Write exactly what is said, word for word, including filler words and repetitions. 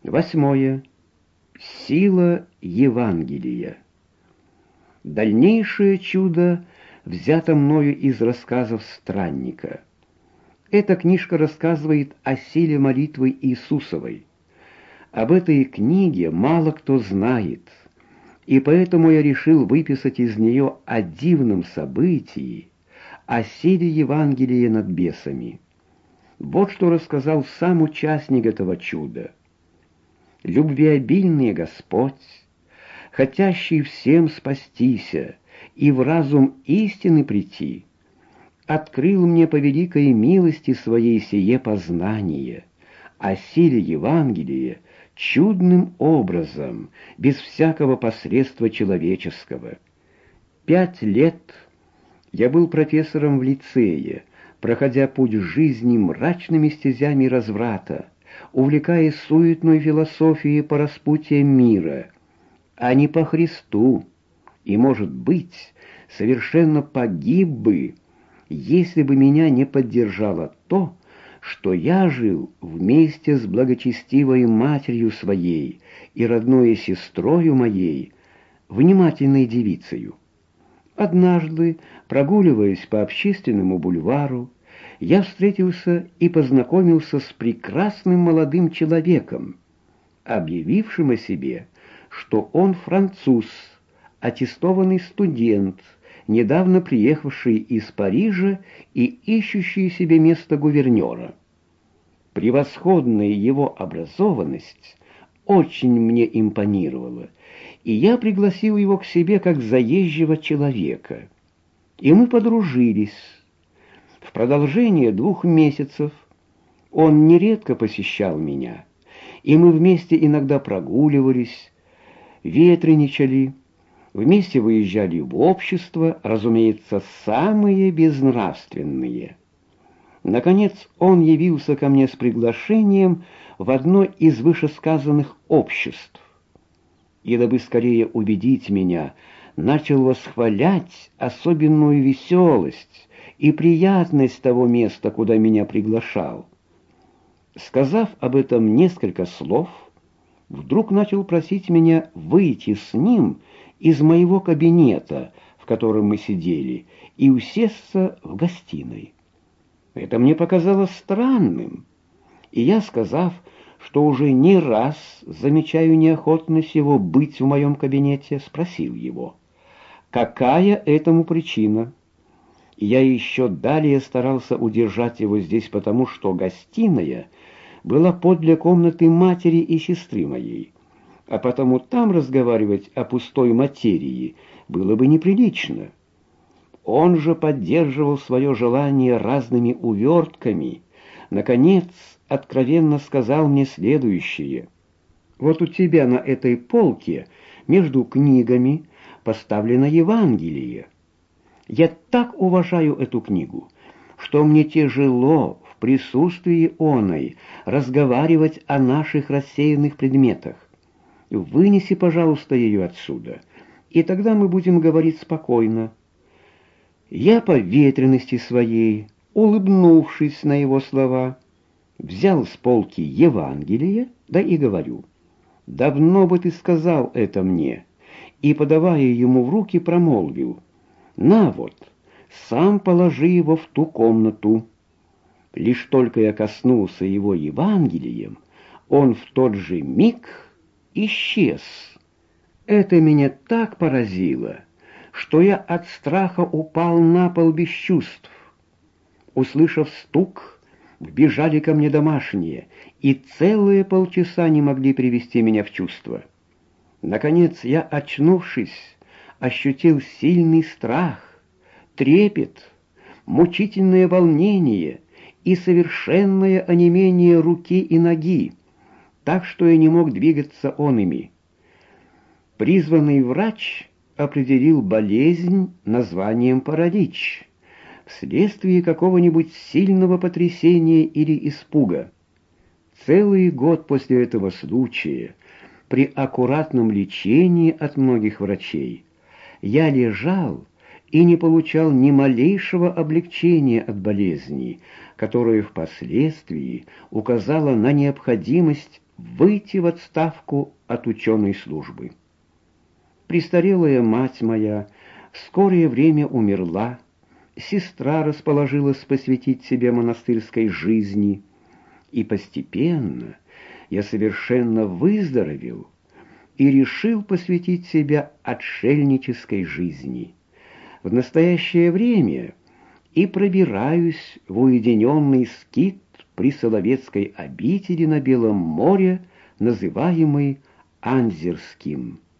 Восьмое. Сила Евангелия. Дальнейшее чудо взято мною из рассказов странника. Эта книжка рассказывает о силе молитвы Иисусовой. Об этой книге мало кто знает, и поэтому я решил выписать из нее о дивном событии, о силе Евангелия над бесами. Вот что рассказал сам участник этого чуда. Любвеобильный Господь, хотящий всем спастися и в разум истины прийти, открыл мне по великой милости своей сие познание о силе Евангелия чудным образом, без всякого посредства человеческого. Пять лет я был профессором в лицее, проходя путь жизни мрачными стезями разврата, увлекаясь суетной философией по распутьям мира, а не по Христу, и, может быть, совершенно погиб бы, если бы меня не поддержало то, что я жил вместе с благочестивой матерью своей и родной сестрою моей, внимательной девицею. Однажды, прогуливаясь по общественному бульвару, я встретился и познакомился с прекрасным молодым человеком, объявившим о себе, что он француз, аттестованный студент, недавно приехавший из Парижа и ищущий себе место гувернера. Превосходная его образованность очень мне импонировала, и я пригласил его к себе как заезжего человека. И мы подружились. В продолжение двух месяцев он нередко посещал меня, и мы вместе иногда прогуливались, ветреничали, вместе выезжали в общество, разумеется, самые безнравственные. Наконец он явился ко мне с приглашением в одно из вышесказанных обществ, и, дабы скорее убедить меня, начал восхвалять особенную веселость и приятность того места, куда меня приглашал. Сказав об этом несколько слов, вдруг начал просить меня выйти с ним из моего кабинета, в котором мы сидели, и усесться в гостиной. Это мне показалось странным, и я, сказав, что уже не раз замечаю неохотность его быть в моем кабинете, спросил его, какая этому причина. И я еще далее старался удержать его здесь, потому что гостиная была подле комнаты матери и сестры моей, а потому там разговаривать о пустой материи было бы неприлично. Он же поддерживал свое желание разными увертками. Наконец, откровенно сказал мне следующее. Вот у тебя на этой полке между книгами поставлено Евангелие. Я так уважаю эту книгу, что мне тяжело в присутствии оной разговаривать о наших рассеянных предметах. Вынеси, пожалуйста, ее отсюда, и тогда мы будем говорить спокойно. Я по ветрености своей, улыбнувшись на его слова, взял с полки Евангелие, да и говорю, «Давно бы ты сказал это мне», и, подавая ему в руки, промолвил, «На вот, сам положи его в ту комнату». Лишь только я коснулся его Евангелием, он в тот же миг исчез. Это меня так поразило, что я от страха упал на пол без чувств. Услышав стук, вбежали ко мне домашние, и целые полчаса не могли привести меня в чувство. Наконец я, очнувшись, ощутил сильный страх, трепет, мучительное волнение и совершенное онемение руки и ноги, так что я не мог двигаться онными. Призванный врач определил болезнь названием паралич вследствие какого-нибудь сильного потрясения или испуга. Целый год после этого случая, при аккуратном лечении от многих врачей, я лежал и не получал ни малейшего облегчения от болезни, которая впоследствии указала на необходимость выйти в отставку от ученой службы. Престарелая мать моя в скорое время умерла, сестра расположилась посвятить себя монастырской жизни, и постепенно я совершенно выздоровел и решил посвятить себя отшельнической жизни. В настоящее время и пробираюсь в уединенный скит при Соловецкой обители на Белом море, называемый Анзерским.